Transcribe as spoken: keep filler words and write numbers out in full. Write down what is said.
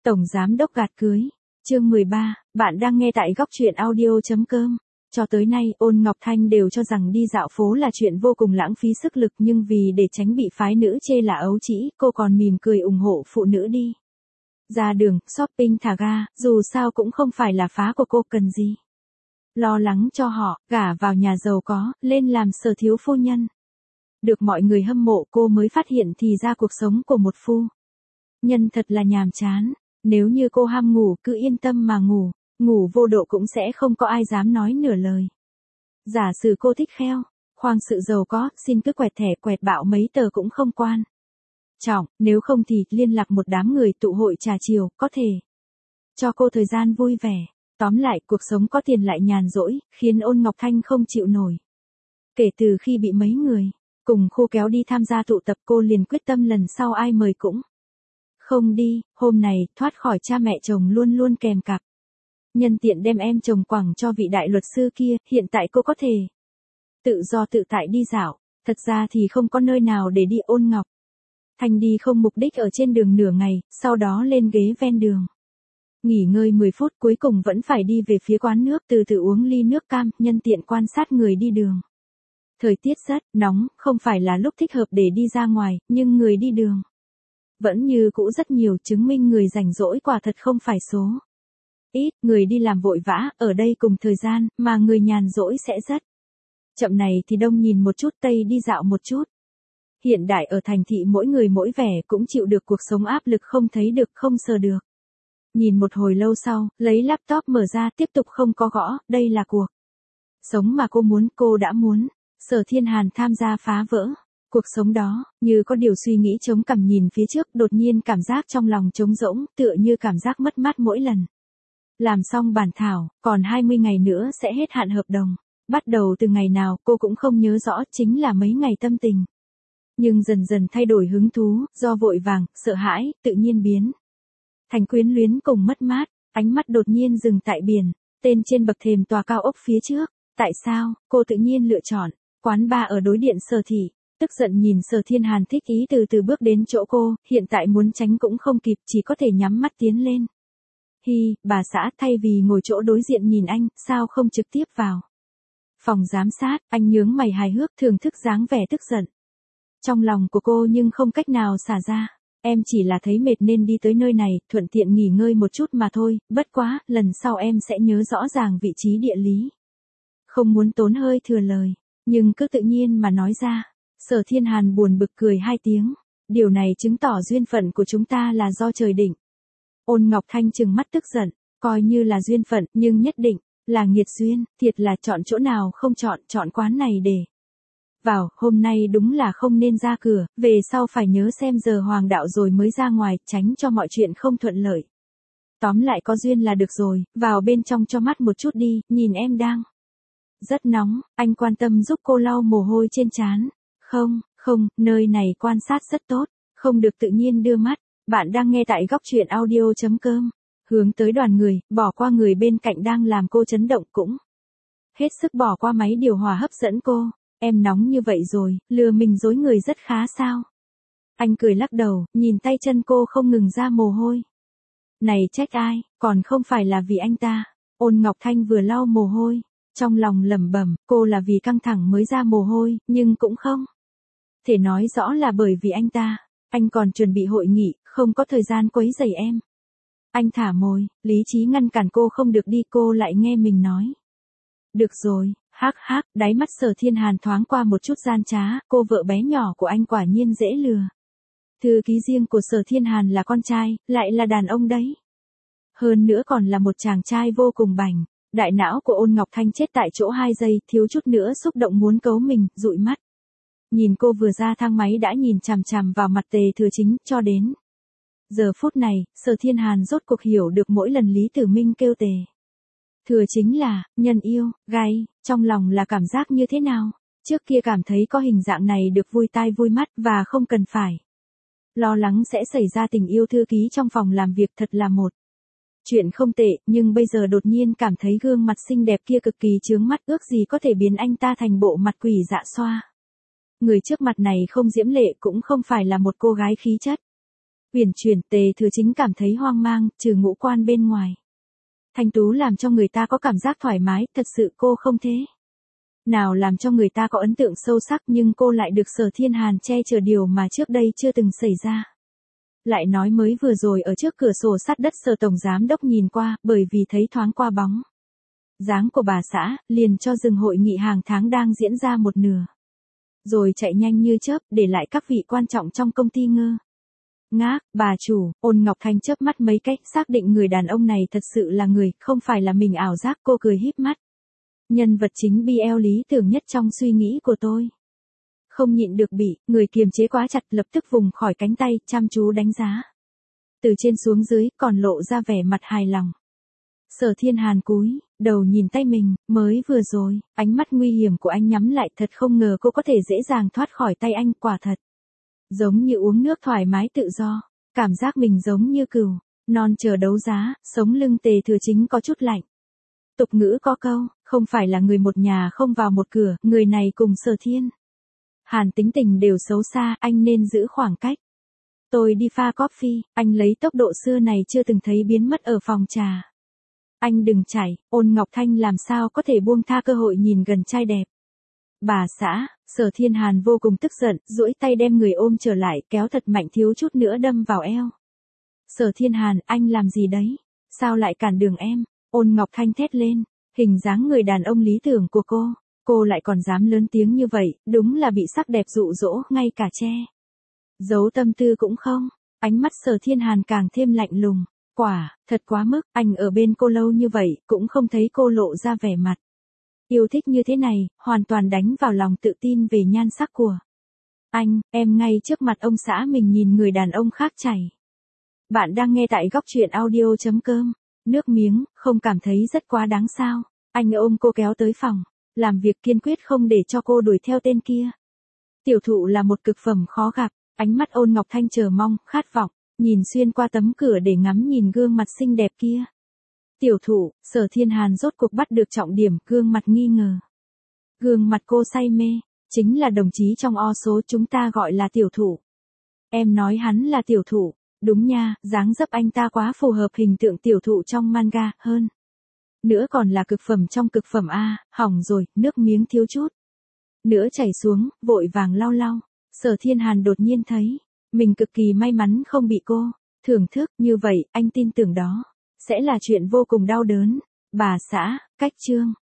Tổng giám đốc gạt cưới. Chương mười ba, bạn đang nghe tại góc truyện audio.com. Cho tới nay, Ôn Ngọc Thanh đều cho rằng đi dạo phố là chuyện vô cùng lãng phí sức lực, nhưng vì để tránh bị phái nữ chê là ấu trĩ, cô còn mỉm cười ủng hộ phụ nữ đi ra đường, shopping thả ga, dù sao cũng không phải là phá của cô cần gì. Lo lắng cho họ, gả vào nhà giàu có, lên làm sở thiếu phu nhân. Được mọi người hâm mộ, cô mới phát hiện thì ra cuộc sống của một phu nhân thật là nhàm chán. Nếu như cô ham ngủ cứ yên tâm mà ngủ, ngủ vô độ cũng sẽ không có ai dám nói nửa lời. Giả sử cô thích kheo, khoang sự giàu có, xin cứ quẹt thẻ quẹt bạo mấy tờ cũng không quan trọng, nếu không thì liên lạc một đám người tụ hội trà chiều, có thể cho cô thời gian vui vẻ. Tóm lại, cuộc sống có tiền lại nhàn rỗi, khiến Ôn Ngọc Thanh không chịu nổi. Kể từ khi bị mấy người cùng khu kéo đi tham gia tụ tập, cô liền quyết tâm lần sau ai mời cũng không đi. Hôm này, thoát khỏi cha mẹ chồng luôn luôn kèm cặp. Nhân tiện đem em chồng quẳng cho vị đại luật sư kia, hiện tại cô có thể tự do tự tại đi dạo. Thật ra thì không có nơi nào để đi. Ôn Ngọc Thanh đi không mục đích ở trên đường nửa ngày, sau đó lên ghế ven đường nghỉ ngơi mười phút, cuối cùng vẫn phải đi về phía quán nước, từ từ uống ly nước cam, nhân tiện quan sát người đi đường. Thời tiết rất nóng, không phải là lúc thích hợp để đi ra ngoài, nhưng người đi đường vẫn như cũ rất nhiều, chứng minh người rảnh rỗi quả thật không phải số ít. Người đi làm vội vã, ở đây cùng thời gian, mà người nhàn rỗi sẽ rất chậm. Này thì đông nhìn một chút, tây đi dạo một chút. Hiện đại ở thành thị mỗi người mỗi vẻ, cũng chịu được cuộc sống áp lực, không thấy được, không sờ được. Nhìn một hồi lâu sau, lấy laptop mở ra, tiếp tục không có gõ. Đây là cuộc sống mà cô muốn, cô đã muốn. Sở Thiên Hàn tham gia phá vỡ cuộc sống đó. Như có điều suy nghĩ chống cằm nhìn phía trước, đột nhiên cảm giác trong lòng trống rỗng, tựa như cảm giác mất mát mỗi lần làm xong bản thảo. Còn hai mươi ngày nữa sẽ hết hạn hợp đồng. Bắt đầu từ ngày nào cô cũng không nhớ rõ, chính là mấy ngày tâm tình. Nhưng dần dần thay đổi hứng thú, do vội vàng, sợ hãi, tự nhiên biến thành quyến luyến cùng mất mát. Ánh mắt đột nhiên dừng tại biển tên trên bậc thềm tòa cao ốc phía trước. Tại sao cô tự nhiên lựa chọn quán bar ở đối điện Sở thị? Tức giận nhìn Sở Thiên Hàn thích ý từ từ bước đến chỗ cô, hiện tại muốn tránh cũng không kịp, chỉ có thể nhắm mắt tiến lên. Hi, bà xã, thay vì ngồi chỗ đối diện nhìn anh, sao không trực tiếp vào phòng giám sát? Anh nhướng mày hài hước, thưởng thức dáng vẻ tức giận trong lòng của cô nhưng không cách nào xả ra. Em chỉ là thấy mệt nên đi tới nơi này, thuận tiện nghỉ ngơi một chút mà thôi, bất quá, lần sau em sẽ nhớ rõ ràng vị trí địa lý. Không muốn tốn hơi thừa lời, nhưng cứ tự nhiên mà nói ra. Sở Thiên Hàn buồn bực cười hai tiếng. Điều này chứng tỏ duyên phận của chúng ta là do trời định. Ôn Ngọc Thanh trừng mắt tức giận, coi như là duyên phận, nhưng nhất định là nghiệt duyên, thiệt là chọn chỗ nào không chọn, chọn quán này để vào. Hôm nay đúng là không nên ra cửa, về sau phải nhớ xem giờ hoàng đạo rồi mới ra ngoài, tránh cho mọi chuyện không thuận lợi. Tóm lại có duyên là được rồi, vào bên trong cho mắt một chút đi, nhìn em đang rất nóng. Anh quan tâm giúp cô lau mồ hôi trên trán. Không, không, nơi này quan sát rất tốt, không được tự nhiên đưa mắt. Bạn đang nghe tại góc truyện audio.com. Hướng tới đoàn người, bỏ qua người bên cạnh đang làm cô chấn động, cũng hết sức bỏ qua máy điều hòa hấp dẫn cô. Em nóng như vậy rồi, lừa mình dối người rất khá sao? Anh cười lắc đầu, nhìn tay chân cô không ngừng ra mồ hôi. Này trách ai, còn không phải là vì anh ta. Ôn Ngọc Thanh vừa lau mồ hôi, trong lòng lẩm bẩm, cô là vì căng thẳng mới ra mồ hôi, nhưng cũng không thể nói rõ là bởi vì anh ta. Anh còn chuẩn bị hội nghị, không có thời gian quấy rầy em. Anh thả môi, lý trí ngăn cản cô không được đi, cô lại nghe mình nói. Được rồi, hắc hắc, đáy mắt Sở Thiên Hàn thoáng qua một chút gian trá, cô vợ bé nhỏ của anh quả nhiên dễ lừa. Thư ký riêng của Sở Thiên Hàn là con trai, lại là đàn ông đấy. Hơn nữa còn là một chàng trai vô cùng bảnh. Đại não của Ôn Ngọc Thanh chết tại chỗ hai giây, thiếu chút nữa xúc động muốn cấu mình, dụi mắt. Nhìn cô vừa ra thang máy đã nhìn chằm chằm vào mặt Tề Thừa Chính, cho đến giờ phút này, Sở Thiên Hàn rốt cuộc hiểu được mỗi lần Lý Tử Minh kêu Tề Thừa Chính là nhân yêu, gay, trong lòng là cảm giác như thế nào? Trước kia cảm thấy có hình dạng này được vui tai vui mắt, và không cần phải lo lắng sẽ xảy ra tình yêu thư ký trong phòng làm việc, thật là một chuyện không tệ, nhưng bây giờ đột nhiên cảm thấy gương mặt xinh đẹp kia cực kỳ chướng mắt, ước gì có thể biến anh ta thành bộ mặt quỷ dạ xoa. Người trước mặt này không diễm lệ, cũng không phải là một cô gái khí chất Huyền chuyển, Tề Thừa Chính cảm thấy hoang mang, trừ ngũ quan bên ngoài. Thanh tú làm cho người ta có cảm giác thoải mái, thật sự cô không thế. Nào làm cho người ta có ấn tượng sâu sắc nhưng cô lại được Sở Thiên Hàn che chở điều mà trước đây chưa từng xảy ra. Lại nói mới vừa rồi ở trước cửa sổ sắt đất Sở Tổng Giám Đốc nhìn qua, bởi vì thấy thoáng qua bóng dáng của bà xã, liền cho dừng hội nghị hàng tháng đang diễn ra một nửa. Rồi chạy nhanh như chớp, để lại các vị quan trọng trong công ty ngơ ngác. Bà chủ, Ôn Ngọc Thanh chớp mắt mấy cách, xác định người đàn ông này thật sự là người, không phải là mình ảo giác. Cô cười híp mắt. Nhân vật chính bê lờ lý tưởng nhất trong suy nghĩ của tôi. Không nhịn được bị, người kiềm chế quá chặt, lập tức vùng khỏi cánh tay, chăm chú đánh giá. Từ trên xuống dưới, còn lộ ra vẻ mặt hài lòng. Sở Thiên Hàn cúi đầu nhìn tay mình, mới vừa rồi, ánh mắt nguy hiểm của anh nhắm lại, thật không ngờ cô có thể dễ dàng thoát khỏi tay anh, quả thật. Giống như uống nước thoải mái tự do, cảm giác mình giống như cừu, non chờ đấu giá. Sống lưng Tề Thừa Chính có chút lạnh. Tục ngữ có câu, không phải là người một nhà không vào một cửa, người này cùng Sở Thiên Hàn tính tình đều xấu xa, anh nên giữ khoảng cách. Tôi đi pha coffee, anh lấy tốc độ xưa này chưa từng thấy biến mất ở phòng trà. Anh đừng chạy. Ôn Ngọc Thanh làm sao có thể buông tha cơ hội nhìn gần trai đẹp. Bà xã, Sở Thiên Hàn vô cùng tức giận, duỗi tay đem người ôm trở lại, kéo thật mạnh thiếu chút nữa đâm vào eo. Sở Thiên Hàn, anh làm gì đấy? Sao lại cản đường em? Ôn Ngọc Thanh thét lên, hình dáng người đàn ông lý tưởng của cô, cô lại còn dám lớn tiếng như vậy, đúng là bị sắc đẹp dụ dỗ, ngay cả che giấu tâm tư cũng không. Ánh mắt Sở Thiên Hàn càng thêm lạnh lùng. Quả, thật quá mức, anh ở bên cô lâu như vậy, cũng không thấy cô lộ ra vẻ mặt yêu thích như thế này, hoàn toàn đánh vào lòng tự tin về nhan sắc của anh. Em ngay trước mặt ông xã mình nhìn người đàn ông khác chảy. Bạn đang nghe tại góc truyện audio chấm com. Nước miếng, không cảm thấy rất quá đáng sao? Anh ôm cô kéo tới phòng, làm việc kiên quyết không để cho cô đuổi theo tên kia. Tiểu thụ là một cực phẩm khó gặp, ánh mắt Ôn Ngọc Thanh chờ mong, khát vọng, nhìn xuyên qua tấm cửa để ngắm nhìn gương mặt xinh đẹp kia. Tiểu thụ, Sở Thiên Hàn rốt cuộc bắt được trọng điểm, gương mặt nghi ngờ. Gương mặt cô say mê, chính là đồng chí trong o số chúng ta gọi là tiểu thụ. Em nói hắn là tiểu thụ, đúng nha, dáng dấp anh ta quá phù hợp hình tượng tiểu thụ trong manga, hơn nữa còn là cực phẩm trong cực phẩm a. Hỏng rồi, nước miếng thiếu chút nữa chảy xuống, vội vàng lau lau. Sở Thiên Hàn đột nhiên thấy mình cực kỳ may mắn không bị cô thưởng thức, như vậy, anh tin tưởng đó sẽ là chuyện vô cùng đau đớn. Bà xã, cách chương